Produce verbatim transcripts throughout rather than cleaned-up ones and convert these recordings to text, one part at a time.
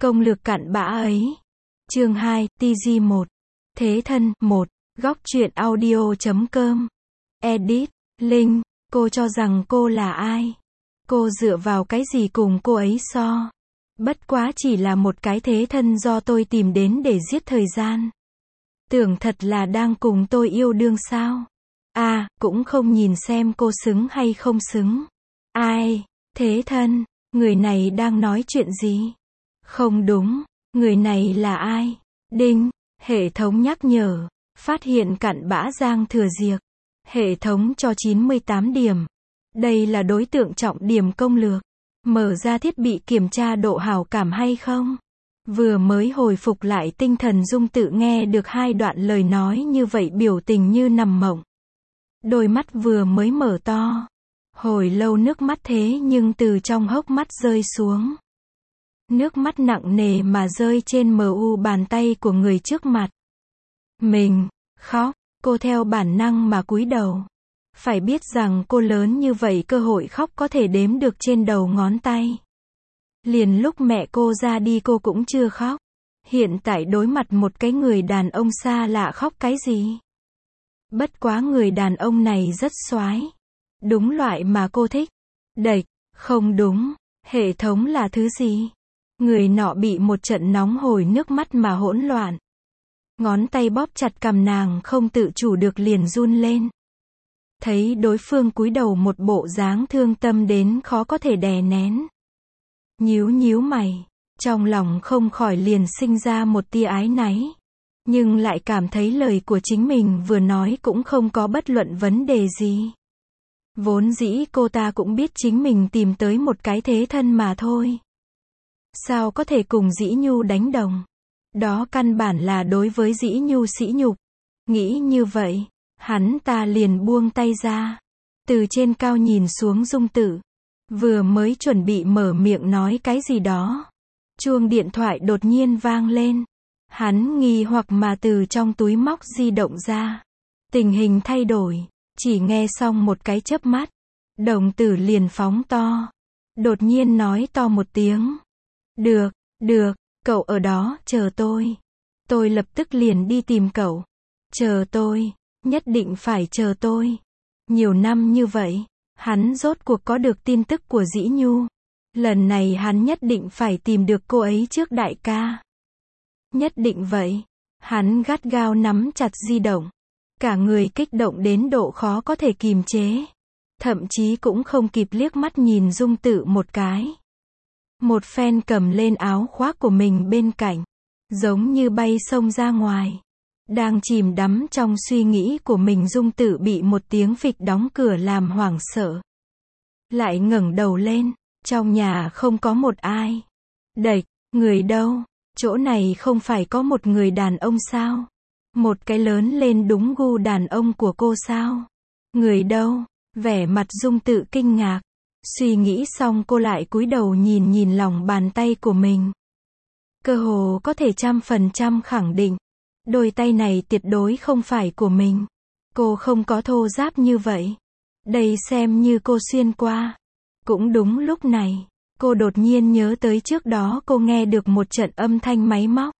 Công lược cặn bã ấy. Chương hai, tê giê một. Thế thân, một. Góc truyện audio chấm com. Edit, Linh, cô cho rằng cô là ai? Cô dựa vào cái gì cùng cô ấy so? Bất quá chỉ là một cái thế thân do tôi tìm đến để giết thời gian. Tưởng thật là đang cùng tôi yêu đương sao? À, cũng không nhìn xem cô xứng hay không xứng. Ai? Thế thân? Người này đang nói chuyện gì? Không đúng, người này là ai? Đinh, hệ thống nhắc nhở, phát hiện cặn bã Giang Thừa Diệc. Hệ thống cho chín mươi tám điểm. Đây là đối tượng trọng điểm công lược. Mở ra thiết bị kiểm tra độ hảo cảm hay không? Vừa mới hồi phục lại tinh thần Dung Tự nghe được hai đoạn lời nói như vậy biểu tình như nằm mộng. Đôi mắt vừa mới mở to. Hồi lâu nước mắt thế nhưng từ trong hốc mắt rơi xuống. Nước mắt nặng nề mà rơi trên mờ u bàn tay của người trước mặt. Mình, khóc, cô theo bản năng mà cúi đầu. Phải biết rằng cô lớn như vậy cơ hội khóc có thể đếm được trên đầu ngón tay. Liền lúc mẹ cô ra đi cô cũng chưa khóc. Hiện tại đối mặt một cái người đàn ông xa lạ khóc cái gì? Bất quá người đàn ông này rất xoái. Đúng loại mà cô thích. Đệch, không đúng. Hệ thống là thứ gì? Người nọ bị một trận nóng hổi nước mắt mà hỗn loạn. Ngón tay bóp chặt cằm nàng không tự chủ được liền run lên. Thấy đối phương cúi đầu một bộ dáng thương tâm đến khó có thể đè nén. Nhíu nhíu mày, trong lòng không khỏi liền sinh ra một tia áy náy. Nhưng lại cảm thấy lời của chính mình vừa nói cũng không có bất luận vấn đề gì. Vốn dĩ cô ta cũng biết chính mình tìm tới một cái thế thân mà thôi. Sao có thể cùng Dĩ Nhu đánh đồng? Đó căn bản là đối với Dĩ Nhu sỉ nhục. Nghĩ như vậy, hắn ta liền buông tay ra. Từ trên cao nhìn xuống Dung Tự. Vừa mới chuẩn bị mở miệng nói cái gì đó. Chuông điện thoại đột nhiên vang lên. Hắn nghi hoặc mà từ trong túi móc di động ra. Tình hình thay đổi. Chỉ nghe xong một cái chớp mắt. Đồng tử liền phóng to. Đột nhiên nói to một tiếng. Được, được, cậu ở đó, chờ tôi. Tôi lập tức liền đi tìm cậu. Chờ tôi, nhất định phải chờ tôi. Nhiều năm như vậy, hắn rốt cuộc có được tin tức của Dĩ Nhu. Lần này hắn nhất định phải tìm được cô ấy trước đại ca. Nhất định vậy. Hắn gắt gao nắm chặt di động. Cả người kích động đến độ khó có thể kìm chế. Thậm chí cũng không kịp liếc mắt nhìn Dung Tự một cái. Một phen cầm lên áo khoác của mình bên cạnh. Giống như bay xông ra ngoài. Đang chìm đắm trong suy nghĩ của mình Dung Tự bị một tiếng phịch đóng cửa làm hoảng sợ. Lại ngẩng đầu lên. Trong nhà không có một ai. Đệch, người đâu? Chỗ này không phải có một người đàn ông sao? Một cái lớn lên đúng gu đàn ông của cô sao? Người đâu? Vẻ mặt Dung Tự kinh ngạc. Suy nghĩ xong cô lại cúi đầu nhìn nhìn lòng bàn tay của mình. Cơ hồ có thể trăm phần trăm khẳng định. Đôi tay này tuyệt đối không phải của mình. Cô không có thô ráp như vậy. Đây xem như cô xuyên qua. Cũng đúng lúc này, cô đột nhiên nhớ tới trước đó cô nghe được một trận âm thanh máy móc.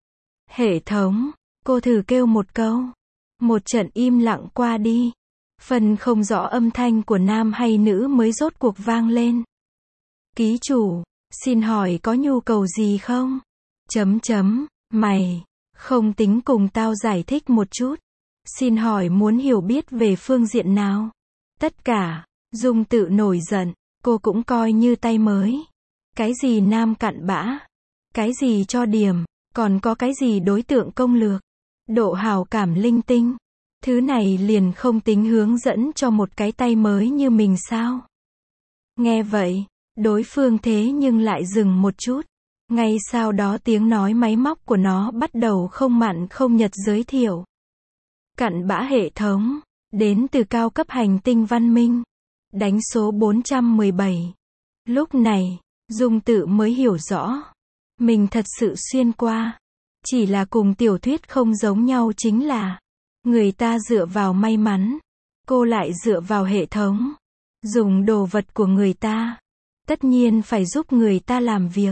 Hệ thống, cô thử kêu một câu. Một trận im lặng qua đi. Phần không rõ âm thanh của nam hay nữ mới rốt cuộc vang lên. Ký chủ, xin hỏi có nhu cầu gì không? Chấm chấm, mày, không tính cùng tao giải thích một chút. Xin hỏi muốn hiểu biết về phương diện nào? Tất cả, Dung Tự nổi giận, cô cũng coi như tay mới. Cái gì nam cặn bã? Cái gì cho điểm? Còn có cái gì đối tượng công lược? Độ hảo cảm linh tinh? Thứ này liền không tính hướng dẫn cho một cái tay mới như mình sao? Nghe vậy, đối phương thế nhưng lại dừng một chút. Ngay sau đó tiếng nói máy móc của nó bắt đầu không mặn không nhạt giới thiệu. Cặn bã hệ thống, đến từ cao cấp hành tinh văn minh. Đánh số bốn trăm mười bảy. Lúc này, Dung Tự mới hiểu rõ. Mình thật sự xuyên qua. Chỉ là cùng tiểu thuyết không giống nhau chính là người ta dựa vào may mắn. Cô lại dựa vào hệ thống. Dùng đồ vật của người ta. Tất nhiên phải giúp người ta làm việc.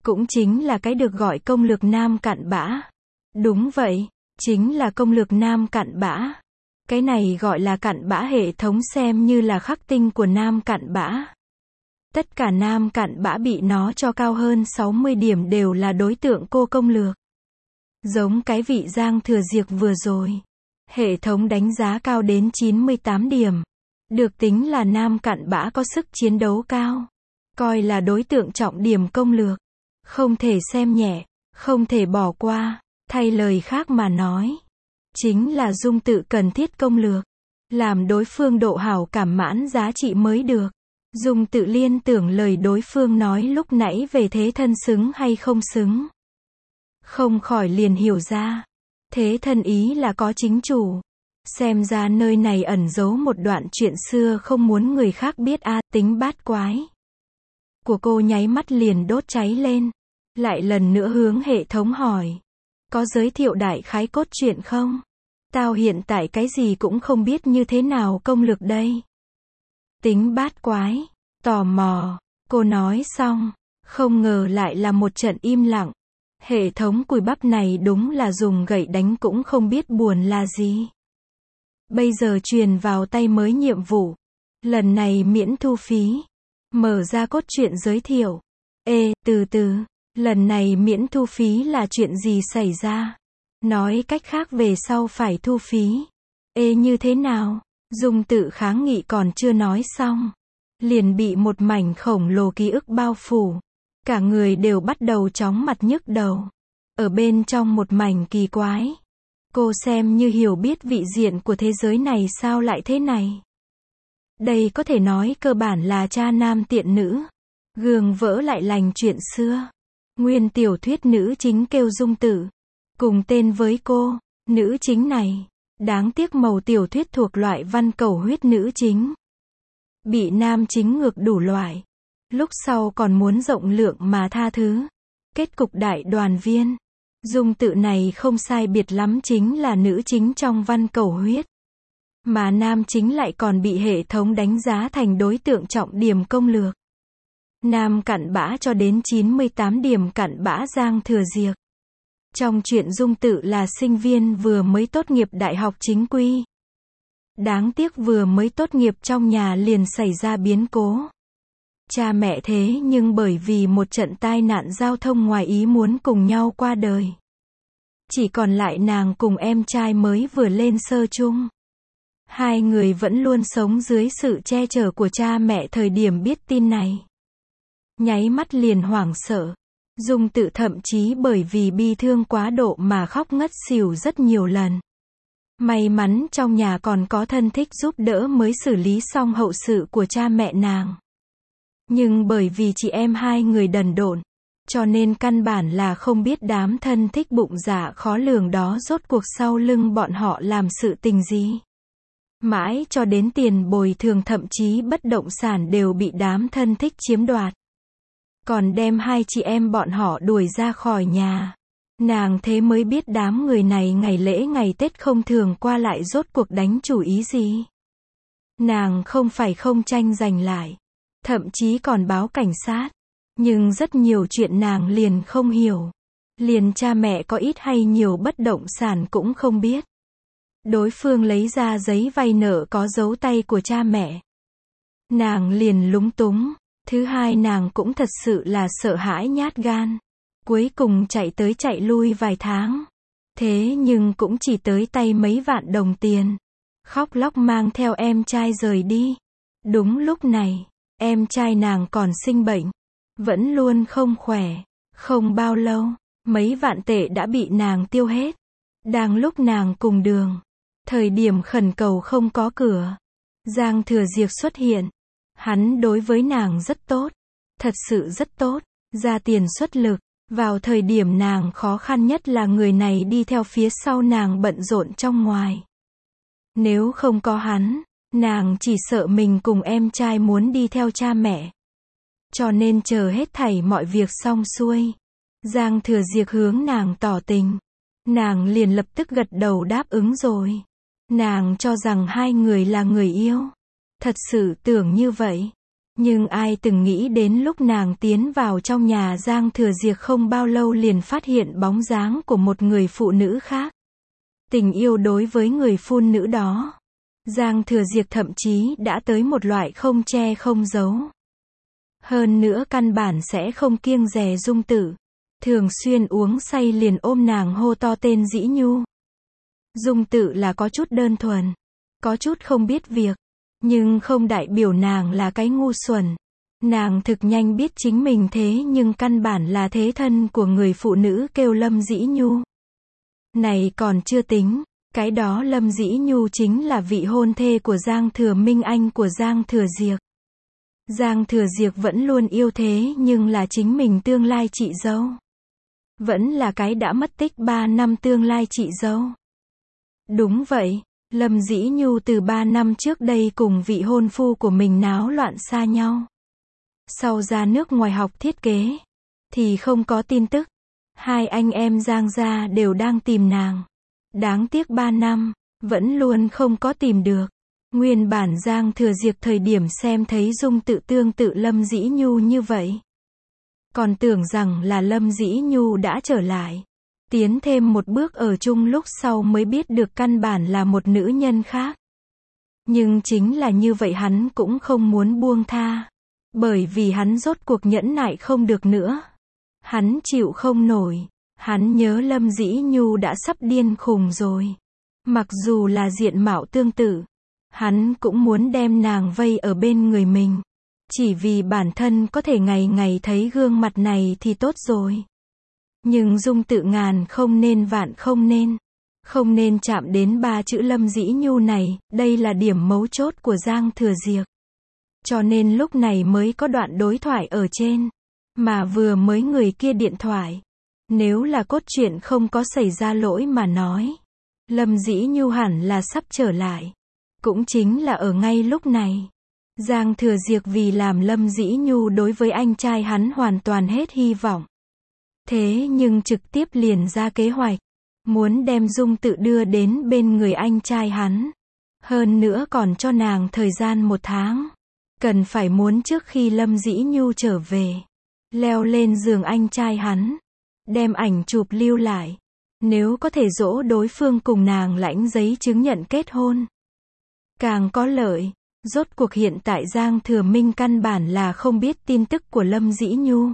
Cũng chính là cái được gọi công lược nam cặn bã. Đúng vậy, chính là công lược nam cặn bã. Cái này gọi là cặn bã hệ thống xem như là khắc tinh của nam cặn bã. Tất cả nam cặn bã bị nó cho cao hơn sáu mươi điểm đều là đối tượng cô công lược. Giống cái vị Giang Thừa Diệc vừa rồi. Hệ thống đánh giá cao đến chín mươi tám điểm. Được tính là nam cặn bã có sức chiến đấu cao. Coi là đối tượng trọng điểm công lược. Không thể xem nhẹ, không thể bỏ qua. Thay lời khác mà nói, chính là Dung Tự cần thiết công lược. Làm đối phương độ hảo cảm mãn giá trị mới được. Dung Tự liên tưởng lời đối phương nói lúc nãy về thế thân xứng hay không xứng. Không khỏi liền hiểu ra. Thế thân ý là có chính chủ. Xem ra nơi này ẩn giấu một đoạn chuyện xưa không muốn người khác biết a, tính bát quái của cô nháy mắt liền đốt cháy lên. Lại lần nữa hướng hệ thống hỏi. Có giới thiệu đại khái cốt truyện không? Tao hiện tại cái gì cũng không biết như thế nào công lược đây. Tính bát quái, tò mò, cô nói xong, không ngờ lại là một trận im lặng. Hệ thống cùi bắp này đúng là dùng gậy đánh cũng không biết buồn là gì. Bây giờ truyền vào tay mới nhiệm vụ. Lần này miễn thu phí. Mở ra cốt truyện giới thiệu. Ê, từ từ, lần này miễn thu phí là chuyện gì xảy ra? Nói cách khác về sau phải thu phí. Ê như thế nào? Dung Tự kháng nghị còn chưa nói xong. Liền bị một mảnh khổng lồ ký ức bao phủ. Cả người đều bắt đầu chóng mặt nhức đầu. Ở bên trong một mảnh kỳ quái. Cô xem như hiểu biết vị diện của thế giới này sao lại thế này. Đây có thể nói cơ bản là cha nam tiện nữ. Gương vỡ lại lành chuyện xưa. Nguyên tiểu thuyết nữ chính kêu Dung Tự. Cùng tên với cô, nữ chính này. Đáng tiếc màu tiểu thuyết thuộc loại văn cầu huyết nữ chính. Bị nam chính ngược đủ loại. Lúc sau còn muốn rộng lượng mà tha thứ. Kết cục đại đoàn viên. Dung Tự này không sai biệt lắm chính là nữ chính trong văn cầu huyết. Mà nam chính lại còn bị hệ thống đánh giá thành đối tượng trọng điểm công lược. Nam cặn bã cho đến chín mươi tám điểm cặn bã Giang Thừa Diệc. Trong chuyện Dung Tự là sinh viên vừa mới tốt nghiệp đại học chính quy. Đáng tiếc vừa mới tốt nghiệp trong nhà liền xảy ra biến cố. Cha mẹ thế nhưng bởi vì một trận tai nạn giao thông ngoài ý muốn cùng nhau qua đời. Chỉ còn lại nàng cùng em trai mới vừa lên sơ chung. Hai người vẫn luôn sống dưới sự che chở của cha mẹ thời điểm biết tin này. Nháy mắt liền hoảng sợ. Dung Tự thậm chí bởi vì bi thương quá độ mà khóc ngất xỉu rất nhiều lần. May mắn trong nhà còn có thân thích giúp đỡ mới xử lý xong hậu sự của cha mẹ nàng. Nhưng bởi vì chị em hai người đần độn, cho nên căn bản là không biết đám thân thích bụng dạ khó lường đó rốt cuộc sau lưng bọn họ làm sự tình gì. Mãi cho đến tiền bồi thường thậm chí bất động sản đều bị đám thân thích chiếm đoạt. Còn đem hai chị em bọn họ đuổi ra khỏi nhà. Nàng thế mới biết đám người này ngày lễ ngày Tết không thường qua lại rốt cuộc đánh chủ ý gì. Nàng không phải không tranh giành lại. Thậm chí còn báo cảnh sát. Nhưng rất nhiều chuyện nàng liền không hiểu. Liền cha mẹ có ít hay nhiều bất động sản cũng không biết. Đối phương lấy ra giấy vay nợ có dấu tay của cha mẹ. Nàng liền lúng túng. Thứ hai nàng cũng thật sự là sợ hãi nhát gan. Cuối cùng chạy tới chạy lui vài tháng. Thế nhưng cũng chỉ tới tay mấy vạn đồng tiền. Khóc lóc mang theo em trai rời đi. Đúng lúc này, em trai nàng còn sinh bệnh. Vẫn luôn không khỏe. Không bao lâu, mấy vạn tệ đã bị nàng tiêu hết. Đang lúc nàng cùng đường. Thời điểm khẩn cầu không có cửa. Giang Thừa Diệc xuất hiện. Hắn đối với nàng rất tốt. Thật sự rất tốt. Ra tiền xuất lực. Vào thời điểm nàng khó khăn nhất là người này đi theo phía sau nàng bận rộn trong ngoài. Nếu không có hắn, nàng chỉ sợ mình cùng em trai muốn đi theo cha mẹ. Cho nên chờ hết thảy mọi việc xong xuôi. Giang Thừa Diệc hướng nàng tỏ tình. Nàng liền lập tức gật đầu đáp ứng rồi. Nàng cho rằng hai người là người yêu. Thật sự tưởng như vậy. Nhưng ai từng nghĩ đến lúc nàng tiến vào trong nhà Giang Thừa Diệc không bao lâu liền phát hiện bóng dáng của một người phụ nữ khác. Tình yêu đối với người phụ nữ đó, Giang Thừa Diệc thậm chí đã tới một loại không che không giấu. Hơn nữa căn bản sẽ không kiêng dè Dung Tự. Thường xuyên uống say liền ôm nàng hô to tên Dĩ Nhu. Dung Tự là có chút đơn thuần, có chút không biết việc, nhưng không đại biểu nàng là cái ngu xuẩn. Nàng thực nhanh biết chính mình thế nhưng căn bản là thế thân của người phụ nữ kêu Lâm Dĩ Nhu. Này còn chưa tính, cái đó Lâm Dĩ Nhu chính là vị hôn thê của Giang Thừa Minh, anh của Giang Thừa Diệc. Giang Thừa Diệc vẫn luôn yêu thế nhưng là chính mình tương lai chị dâu. Vẫn là cái đã mất tích ba năm tương lai chị dâu. Đúng vậy, Lâm Dĩ Nhu từ ba năm trước đây cùng vị hôn phu của mình náo loạn xa nhau. Sau ra nước ngoài học thiết kế, thì không có tin tức. Hai anh em Giang gia đều đang tìm nàng. Đáng tiếc ba năm, vẫn luôn không có tìm được. Nguyên bản Giang Thừa Diệc thời điểm xem thấy Dung Tự tương tự Lâm Dĩ Nhu như vậy. Còn tưởng rằng là Lâm Dĩ Nhu đã trở lại. Tiến thêm một bước ở chung lúc sau mới biết được căn bản là một nữ nhân khác. Nhưng chính là như vậy hắn cũng không muốn buông tha. Bởi vì hắn rốt cuộc nhẫn nại không được nữa. Hắn chịu không nổi. Hắn nhớ Lâm Dĩ Nhu đã sắp điên khùng rồi. Mặc dù là diện mạo tương tự, hắn cũng muốn đem nàng vây ở bên người mình. Chỉ vì bản thân có thể ngày ngày thấy gương mặt này thì tốt rồi. Nhưng Dung Tự ngàn không nên vạn không nên. Không nên chạm đến ba chữ Lâm Dĩ Nhu này, đây là điểm mấu chốt của Giang Thừa Diệc. Cho nên lúc này mới có đoạn đối thoại ở trên. Mà vừa mới người kia điện thoại. Nếu là cốt truyện không có xảy ra lỗi mà nói, Lâm Dĩ Nhu hẳn là sắp trở lại. Cũng chính là ở ngay lúc này. Giang Thừa Diệc vì làm Lâm Dĩ Nhu đối với anh trai hắn hoàn toàn hết hy vọng. Thế nhưng trực tiếp liền ra kế hoạch. Muốn đem Dung Tự đưa đến bên người anh trai hắn. Hơn nữa còn cho nàng thời gian một tháng. Cần phải muốn trước khi Lâm Dĩ Nhu trở về. Leo lên giường anh trai hắn. Đem ảnh chụp lưu lại. Nếu có thể dỗ đối phương cùng nàng lãnh giấy chứng nhận kết hôn. Càng có lợi. Rốt cuộc hiện tại Giang Thừa Minh căn bản là không biết tin tức của Lâm Dĩ Nhu.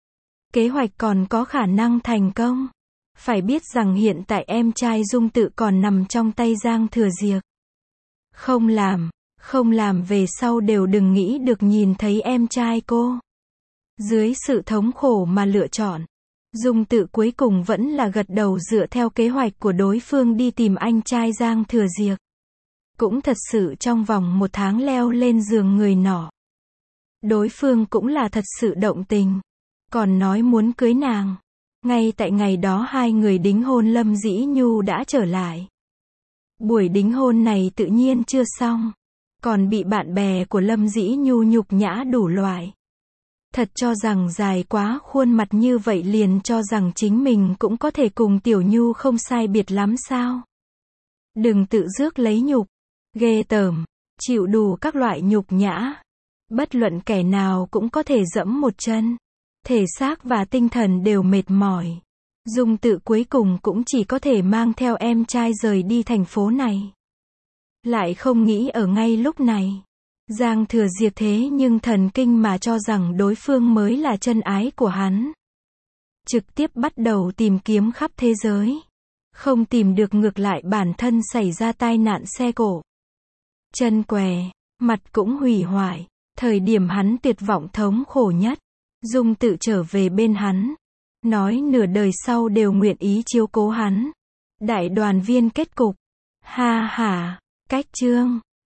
Kế hoạch còn có khả năng thành công. Phải biết rằng hiện tại em trai Dung Tự còn nằm trong tay Giang Thừa Diệc. Không làm, không làm về sau đều đừng nghĩ được nhìn thấy em trai cô. Dưới sự thống khổ mà lựa chọn, Dung Tự cuối cùng vẫn là gật đầu dựa theo kế hoạch của đối phương đi tìm anh trai Giang Thừa Diệc. Cũng thật sự trong vòng một tháng leo lên giường người nọ. Đối phương cũng là thật sự động tình. Còn nói muốn cưới nàng. Ngay tại ngày đó hai người đính hôn Lâm Dĩ Nhu đã trở lại. Buổi đính hôn này tự nhiên chưa xong. Còn bị bạn bè của Lâm Dĩ Nhu nhục nhã đủ loại. Thật cho rằng dài quá khuôn mặt như vậy liền cho rằng chính mình cũng có thể cùng Tiểu Nhu không sai biệt lắm sao. Đừng tự rước lấy nhục. Ghê tởm. Chịu đủ các loại nhục nhã. Bất luận kẻ nào cũng có thể dẫm một chân. Thể xác và tinh thần đều mệt mỏi. Dung Tự cuối cùng cũng chỉ có thể mang theo em trai rời đi thành phố này. Lại không nghĩ ở ngay lúc này. Giang Thừa Diệc thế nhưng thần kinh mà cho rằng đối phương mới là chân ái của hắn. Trực tiếp bắt đầu tìm kiếm khắp thế giới. Không tìm được ngược lại bản thân xảy ra tai nạn xe cộ. Chân què, mặt cũng hủy hoại. Thời điểm hắn tuyệt vọng thống khổ nhất. Dung Tự trở về bên hắn. Nói nửa đời sau đều nguyện ý chiếu cố hắn. Đại đoàn viên kết cục. Ha ha, cách chương.